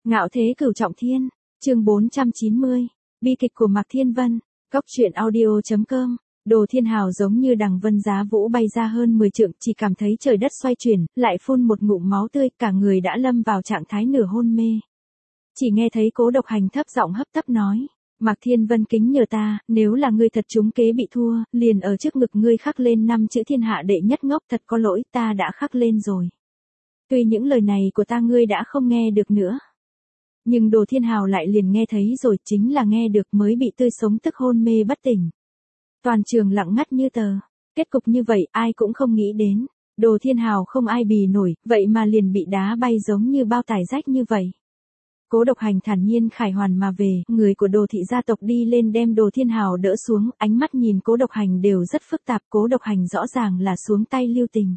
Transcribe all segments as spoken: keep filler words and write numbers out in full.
Ngạo thế cửu trọng thiên, chương bốn trăm chín mươi, bi kịch của Mạc Thiên Vân, Cốc truyện audio chấm com. Đồ Thiên Hào giống như đằng vân giá vũ bay ra hơn mười trượng, chỉ cảm thấy trời đất xoay chuyển, lại phun một ngụm máu tươi, cả người đã lâm vào trạng thái nửa hôn mê. Chỉ nghe thấy Cố Độc Hành thấp giọng hấp tấp nói, Mạc Thiên Vân kính nhờ ta, nếu là ngươi thật trúng kế bị thua, liền ở trước ngực ngươi khắc lên năm chữ thiên hạ đệ nhất ngốc, thật có lỗi, ta đã khắc lên rồi. Tuy những lời này của ta ngươi đã không nghe được nữa. Nhưng Đồ Thiên Hào lại liền nghe thấy rồi, chính là nghe được mới bị tươi sống tức hôn mê bất tỉnh. Toàn trường lặng ngắt như tờ. Kết cục như vậy ai cũng không nghĩ đến. Đồ Thiên Hào không ai bì nổi, vậy mà liền bị đá bay giống như bao tải rách như vậy. Cố Độc Hành thản nhiên khải hoàn mà về, người của Đồ thị gia tộc đi lên đem Đồ Thiên Hào đỡ xuống, ánh mắt nhìn Cố Độc Hành đều rất phức tạp. Cố Độc Hành rõ ràng là xuống tay lưu tình.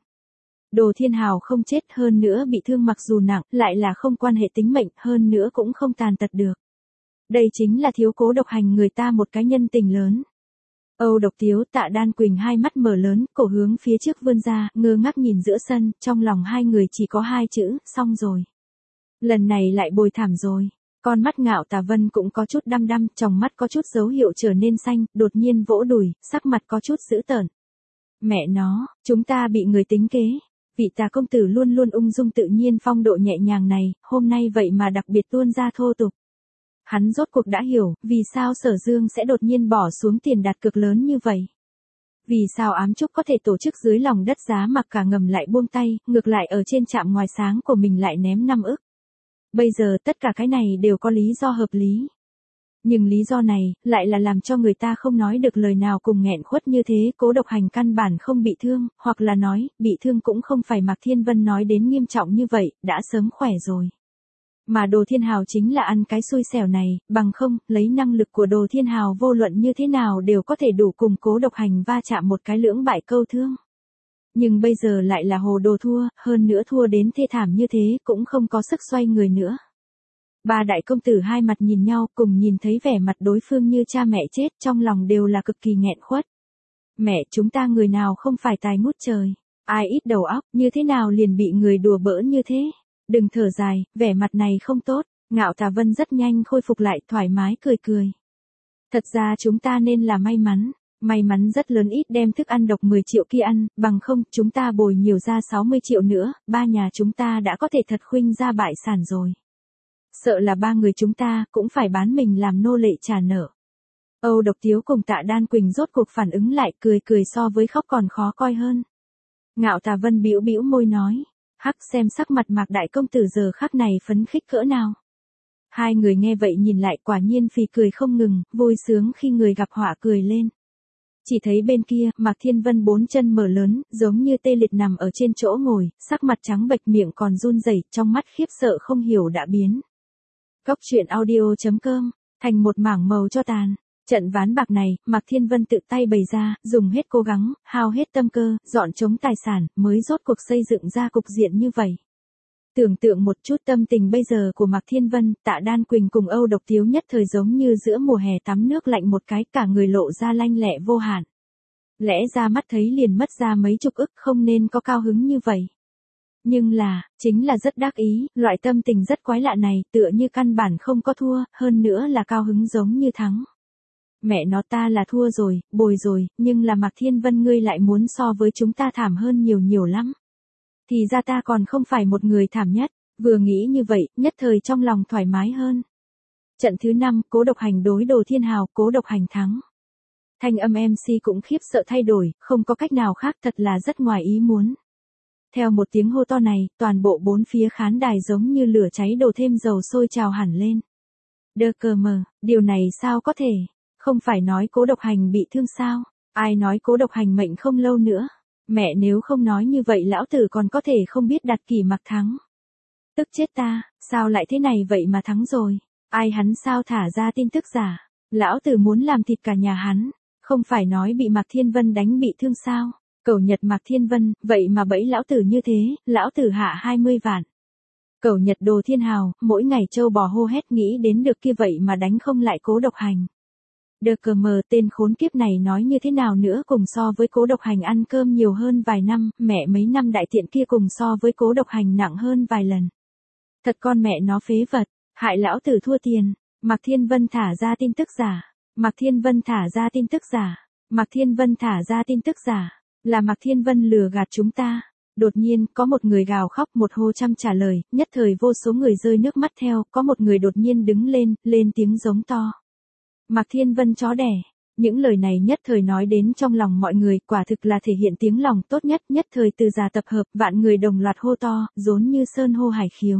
Đồ Thiên Hào không chết, hơn nữa bị thương mặc dù nặng, lại là không quan hệ tính mệnh, hơn nữa cũng không tàn tật được. Đây chính là thiếu Cố Độc Hành người ta một cái nhân tình lớn. Âu Độc Tiếu, Tạ Đan Quỳnh hai mắt mở lớn, cổ hướng phía trước vươn ra, ngơ ngác nhìn giữa sân, trong lòng hai người chỉ có hai chữ, xong rồi. Lần này lại bồi thảm rồi. Con mắt Ngạo Tà Vân cũng có chút đăm đăm, trong mắt có chút dấu hiệu trở nên xanh, đột nhiên vỗ đùi, sắc mặt có chút dữ tợn. Mẹ nó, chúng ta bị người tính kế. Vị Tà công tử luôn luôn ung dung tự nhiên phong độ nhẹ nhàng này, hôm nay vậy mà đặc biệt tuôn ra thô tục. Hắn rốt cuộc đã hiểu, vì sao Sở Dương sẽ đột nhiên bỏ xuống tiền đặt cược lớn như vậy. Vì sao Ám Trúc có thể tổ chức dưới lòng đất giá mặc cả ngầm lại buông tay, ngược lại ở trên trạm ngoài sáng của mình lại ném năm ức. Bây giờ tất cả cái này đều có lý do hợp lý. Nhưng lý do này, lại là làm cho người ta không nói được lời nào cùng nghẹn khuất như thế. Cố Độc Hành căn bản không bị thương, hoặc là nói, bị thương cũng không phải Mạc Thiên Vân nói đến nghiêm trọng như vậy, đã sớm khỏe rồi. Mà Đồ Thiên Hào chính là ăn cái xui xẻo này, bằng không, lấy năng lực của Đồ Thiên Hào vô luận như thế nào đều có thể đủ cùng Cố Độc Hành va chạm một cái lưỡng bại câu thương. Nhưng bây giờ lại là hồ đồ thua, hơn nữa thua đến thê thảm như thế, cũng không có sức xoay người nữa. Ba đại công tử hai mặt nhìn nhau, cùng nhìn thấy vẻ mặt đối phương như cha mẹ chết, trong lòng đều là cực kỳ nghẹn khuất. Mẹ, chúng ta người nào không phải tài ngút trời, ai ít đầu óc, như thế nào liền bị người đùa bỡn như thế. Đừng thở dài, vẻ mặt này không tốt. Ngạo Tà Vân rất nhanh khôi phục lại, thoải mái cười cười. Thật ra chúng ta nên là may mắn, may mắn rất lớn ít đem thức ăn độc mười triệu kia ăn, bằng không chúng ta bồi nhiều ra sáu mươi triệu nữa, ba nhà chúng ta đã có thể thật khuynh ra bại sản rồi. Sợ là ba người chúng ta cũng phải bán mình làm nô lệ trả nợ. Âu Độc Tiếu cùng Tạ Đan Quỳnh rốt cuộc phản ứng lại, cười cười so với khóc còn khó coi hơn. Ngạo Tà Vân bĩu bĩu môi nói, hắc, xem sắc mặt Mạc đại công tử giờ khắc này phấn khích cỡ nào. Hai người nghe vậy nhìn lại, quả nhiên phì cười không ngừng, vui sướng khi người gặp họa cười lên. Chỉ thấy bên kia, Mạc Thiên Vân bốn chân mở lớn, giống như tê liệt nằm ở trên chỗ ngồi, sắc mặt trắng bệch, miệng còn run rẩy, trong mắt khiếp sợ không hiểu đã biến. Cốc truyện audio chấm com, thành một mảng màu cho tàn. Trận ván bạc này, Mạc Thiên Vân tự tay bày ra, dùng hết cố gắng, hao hết tâm cơ, dọn trống tài sản, mới rốt cuộc xây dựng ra cục diện như vậy. Tưởng tượng một chút tâm tình bây giờ của Mạc Thiên Vân, Tạ Đan Quỳnh cùng Âu Độc Tiếu nhất thời giống như giữa mùa hè tắm nước lạnh một cái, cả người lộ ra lanh lẹ vô hạn. Lẽ ra mắt thấy liền mất ra mấy chục ức, không nên có cao hứng như vậy. Nhưng là, chính là rất đắc ý, loại tâm tình rất quái lạ này, tựa như căn bản không có thua, hơn nữa là cao hứng giống như thắng. Mẹ nó, ta là thua rồi, bồi rồi, nhưng là Mạc Thiên Vân ngươi lại muốn so với chúng ta thảm hơn nhiều nhiều lắm. Thì ra ta còn không phải một người thảm nhất, vừa nghĩ như vậy, nhất thời trong lòng thoải mái hơn. Trận thứ năm, Cố Độc Hành đối Đồ Thiên Hào, Cố Độc Hành thắng. Thanh âm em xê cũng khiếp sợ thay đổi, không có cách nào khác, thật là rất ngoài ý muốn. Theo một tiếng hô to này, toàn bộ bốn phía khán đài giống như lửa cháy đổ thêm dầu sôi trào hẳn lên. Đơ cờ mờ, điều này sao có thể? Không phải nói Cố Độc Hành bị thương sao? Ai nói Cố Độc Hành mệnh không lâu nữa? Mẹ, nếu không nói như vậy lão tử còn có thể không biết đặt kỷ mặc thắng. Tức chết ta, sao lại thế này vậy mà thắng rồi? Ai hắn sao thả ra tin tức giả? Lão tử muốn làm thịt cả nhà hắn. Không phải nói bị Mạc Thiên Vân đánh bị thương sao? Cẩu Nhật Mạc Thiên Vân, vậy mà bẫy lão tử như thế, lão tử hạ hai mươi vạn. Cẩu Nhật Đồ Thiên Hào, mỗi ngày trâu bò hô hét nghĩ đến được kia vậy mà đánh không lại Cố Độc Hành. Đờ cờ mờ, tên khốn kiếp này nói như thế nào nữa, cùng so với Cố Độc Hành ăn cơm nhiều hơn vài năm, mẹ mấy năm đại tiện kia cùng so với Cố Độc Hành nặng hơn vài lần. Thật con mẹ nó phế vật, Hại lão tử thua tiền. Mạc Thiên Vân thả ra tin tức giả. Mạc Thiên Vân thả ra tin tức giả. Mạc Thiên Vân thả ra tin tức giả. Là Mạc Thiên Vân lừa gạt chúng ta. Đột nhiên, có một người gào khóc một hô trăm trả lời, nhất thời vô số người rơi nước mắt theo, có một người đột nhiên đứng lên, lên tiếng giống to. Mạc Thiên Vân chó đẻ. Những lời này nhất thời nói đến trong lòng mọi người, quả thực là thể hiện tiếng lòng tốt nhất, nhất thời từ già tập hợp, vạn người đồng loạt hô to, rốn như sơn hô hải khiếu.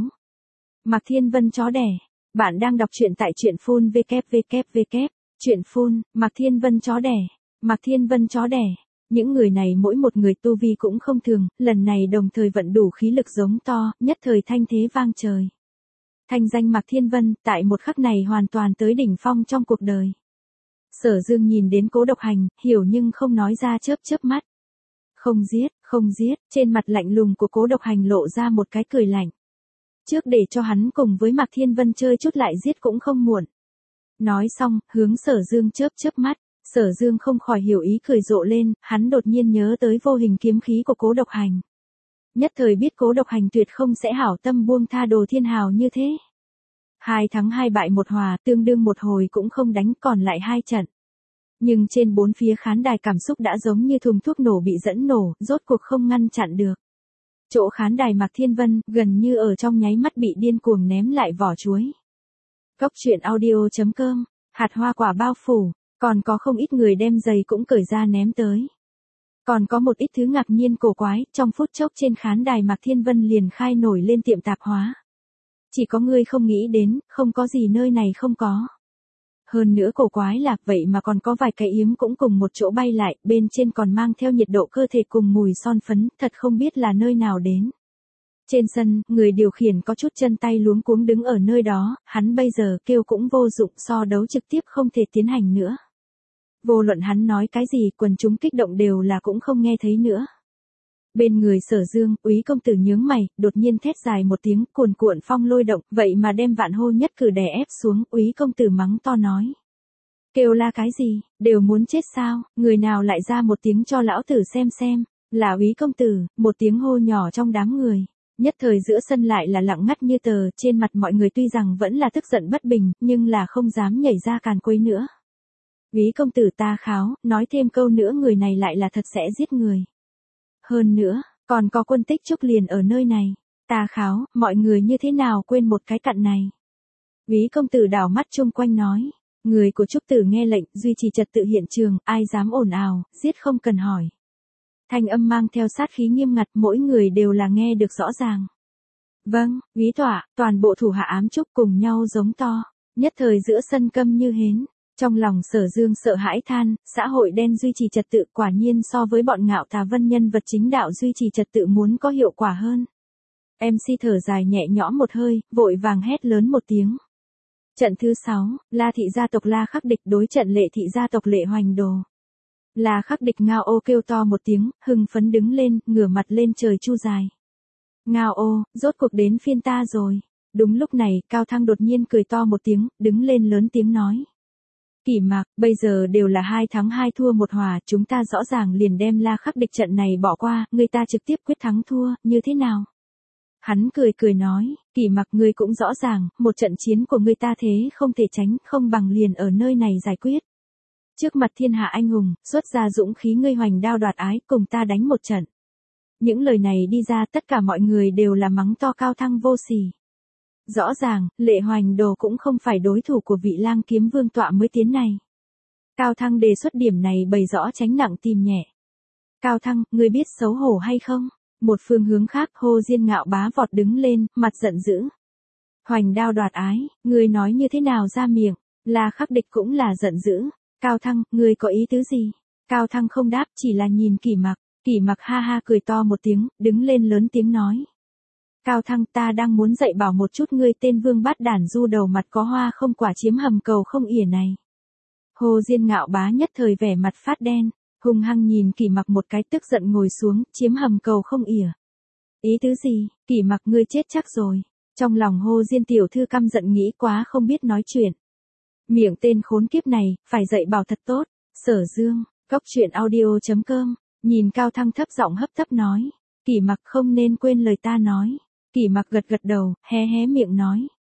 Mạc Thiên Vân chó đẻ. Bạn đang đọc truyện tại truyện phun vê kép vê kép vê kép. Truyện phun, Mạc Thiên Vân chó đẻ. Mạc Thiên Vân chó đẻ. Những người này mỗi một người tu vi cũng không thường, lần này đồng thời vận đủ khí lực giống to, nhất thời thanh thế vang trời. Thanh danh Mạc Thiên Vân, tại một khắc này hoàn toàn tới đỉnh phong trong cuộc đời. Sở Dương nhìn đến Cố Độc Hành, hiểu nhưng không nói ra, chớp chớp mắt. Không giết, không giết, trên mặt lạnh lùng của Cố Độc Hành lộ ra một cái cười lạnh. Trước để cho hắn cùng với Mạc Thiên Vân chơi chút lại giết cũng không muộn. Nói xong, hướng Sở Dương chớp chớp mắt. Sở Dương không khỏi hiểu ý cười rộ lên, hắn đột nhiên nhớ tới vô hình kiếm khí của Cố Độc Hành. Nhất thời biết Cố Độc Hành tuyệt không sẽ hảo tâm buông tha Đồ Thiên Hào như thế. Hai thắng hai bại một hòa, tương đương một hồi cũng không đánh, còn lại hai trận. Nhưng trên bốn phía khán đài cảm xúc đã giống như thùng thuốc nổ bị dẫn nổ, rốt cuộc không ngăn chặn được. Chỗ khán đài Mạc Thiên Vân, gần như ở trong nháy mắt bị điên cuồng ném lại vỏ chuối. Cốc truyện audio chấm com, hạt hoa quả bao phủ. Còn có không ít người đem giày cũng cởi ra ném tới. Còn có một ít thứ ngạc nhiên cổ quái, trong phút chốc trên khán đài Mạc Thiên Vân liền khai nổi lên tiệm tạp hóa. Chỉ có ngươi không nghĩ đến, không có gì nơi này không có. Hơn nữa cổ quái là, vậy mà còn có vài cái yếm cũng cùng một chỗ bay lại, bên trên còn mang theo nhiệt độ cơ thể cùng mùi son phấn, thật không biết là nơi nào đến. Trên sân, người điều khiển có chút chân tay luống cuống đứng ở nơi đó, hắn bây giờ kêu cũng vô dụng, so đấu trực tiếp không thể tiến hành nữa. Vô luận hắn nói cái gì, quần chúng kích động đều là cũng không nghe thấy nữa. Bên người Sở Dương, Úy công tử nhướng mày, đột nhiên thét dài một tiếng, cuồn cuộn phong lôi động, vậy mà đem Vạn Hô nhất cử đè ép xuống, Úy công tử mắng to nói. Kêu la cái gì, đều muốn chết sao, người nào lại ra một tiếng cho lão tử xem xem, là Úy công tử, một tiếng hô nhỏ trong đám người. Nhất thời giữa sân lại là lặng ngắt như tờ, trên mặt mọi người tuy rằng vẫn là tức giận bất bình, nhưng là không dám nhảy ra càn quấy nữa. Úy công tử ta kháo, nói thêm câu nữa người này lại là thật sẽ giết người. Hơn nữa, còn có Quân Tích Trúc liền ở nơi này. Ta kháo, mọi người như thế nào quên một cái cặn này. Úy công tử đảo mắt chung quanh nói. Người của Trúc tử nghe lệnh, duy trì trật tự hiện trường, ai dám ồn ào, giết không cần hỏi. Thanh âm mang theo sát khí nghiêm ngặt, mỗi người đều là nghe được rõ ràng. Vâng, úy tọa, toàn bộ thủ hạ ám Trúc cùng nhau giống to. Nhất thời giữa sân câm như hến. Trong lòng Sở Dương sợ hãi than, xã hội đen duy trì trật tự quả nhiên so với bọn ngạo tà vân nhân vật chính đạo duy trì trật tự muốn có hiệu quả hơn. em xê thở dài nhẹ nhõm một hơi, vội vàng hét lớn một tiếng. Trận thứ sáu, La thị gia tộc La Khắc Địch đối trận Lệ thị gia tộc Lệ Hoành Đồ. La Khắc Địch ngao ô kêu to một tiếng, hưng phấn đứng lên, ngửa mặt lên trời chu dài. Ngao ô, rốt cuộc đến phiên ta rồi. Đúng lúc này, Cao Thăng đột nhiên cười to một tiếng, đứng lên lớn tiếng nói. Kỷ Mạc, bây giờ đều là hai thắng hai thua một hòa, chúng ta rõ ràng liền đem La Khắc Địch trận này bỏ qua, người ta trực tiếp quyết thắng thua, như thế nào? Hắn cười cười nói, Kỷ Mạc ngươi cũng rõ ràng, một trận chiến của người ta thế không thể tránh, không bằng liền ở nơi này giải quyết. Trước mặt thiên hạ anh hùng, xuất ra dũng khí ngươi hoành đao đoạt ái, cùng ta đánh một trận. Những lời này đi ra tất cả mọi người đều là mắng to Cao Thăng vô sỉ. Rõ ràng, Lệ Hoành Đồ cũng không phải đối thủ của vị Lang Kiếm Vương tọa mới tiến này. Cao Thăng đề xuất điểm này bày rõ tránh nặng tìm nhẹ. Cao Thăng, ngươi biết xấu hổ hay không? Một phương hướng khác, Hồ Diên ngạo bá vọt đứng lên, mặt giận dữ. Hoành đao đoạt ái, ngươi nói như thế nào ra miệng? La Khắc Địch cũng là giận dữ. Cao Thăng, ngươi có ý tứ gì? Cao Thăng không đáp, chỉ là nhìn Kỷ Mạc. Kỷ Mạc ha ha cười to một tiếng, đứng lên lớn tiếng nói. Cao Thăng, ta đang muốn dạy bảo một chút ngươi tên vương bát đản du đầu mặt có hoa không quả chiếm hầm cầu không ỉa này. Hồ Diên ngạo bá nhất thời vẻ mặt phát đen, hung hăng nhìn Kỷ Mạc một cái tức giận ngồi xuống, chiếm hầm cầu không ỉa. Ý tứ gì, Kỷ Mạc ngươi chết chắc rồi. Trong lòng Hồ Diên tiểu thư căm giận nghĩ quá không biết nói chuyện. Miệng tên khốn kiếp này, phải dạy bảo thật tốt. Sở Dương, cốc truyện audio chấm com, nhìn Cao Thăng thấp giọng hấp tấp nói. Kỷ Mạc không nên quên lời ta nói. Kỷ Mạc gật gật đầu, hé hé miệng nói.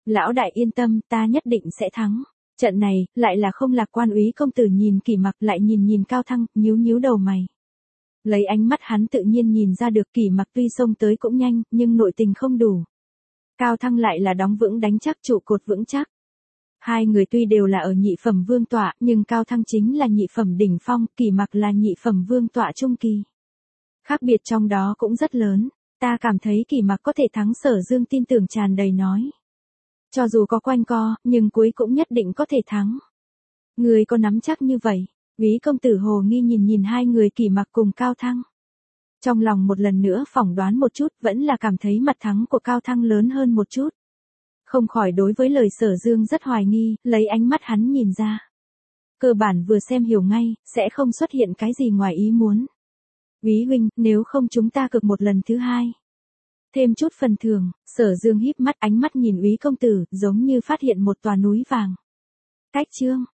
Lão đại yên tâm, ta nhất định sẽ thắng. Trận này, lại là không lạc quan. Úy công tử nhìn Kỷ Mặc lại nhìn nhìn Cao Thăng, nhíu nhíu đầu mày. Lấy ánh mắt hắn tự nhiên nhìn ra được Kỷ Mặc tuy xông tới cũng nhanh, nhưng nội tình không đủ. Cao Thăng lại là đóng vững đánh chắc trụ cột vững chắc. Hai người tuy đều là ở nhị phẩm vương tọa, nhưng Cao Thăng chính là nhị phẩm đỉnh phong, Kỷ Mặc là nhị phẩm vương tọa trung kỳ. Khác biệt trong đó cũng rất lớn, ta cảm thấy Kỷ Mặc có thể thắng. Sở Dương tin tưởng tràn đầy nói. Cho dù có quanh co, nhưng cuối cũng nhất định có thể thắng. Người có nắm chắc như vậy? Úy công tử hồ nghi nhìn nhìn hai người Kỷ Mặc cùng Cao Thăng. Trong lòng một lần nữa phỏng đoán một chút, vẫn là cảm thấy mặt thắng của Cao Thăng lớn hơn một chút. Không khỏi đối với lời Sở Dương rất hoài nghi, lấy ánh mắt hắn nhìn ra. Cơ bản vừa xem hiểu ngay, sẽ không xuất hiện cái gì ngoài ý muốn. Úy huynh, nếu không chúng ta cược một lần thứ hai. Thêm chút phần thưởng. Sở Dương híp mắt, ánh mắt nhìn Úy công tử, giống như phát hiện một tòa núi vàng. Cách chương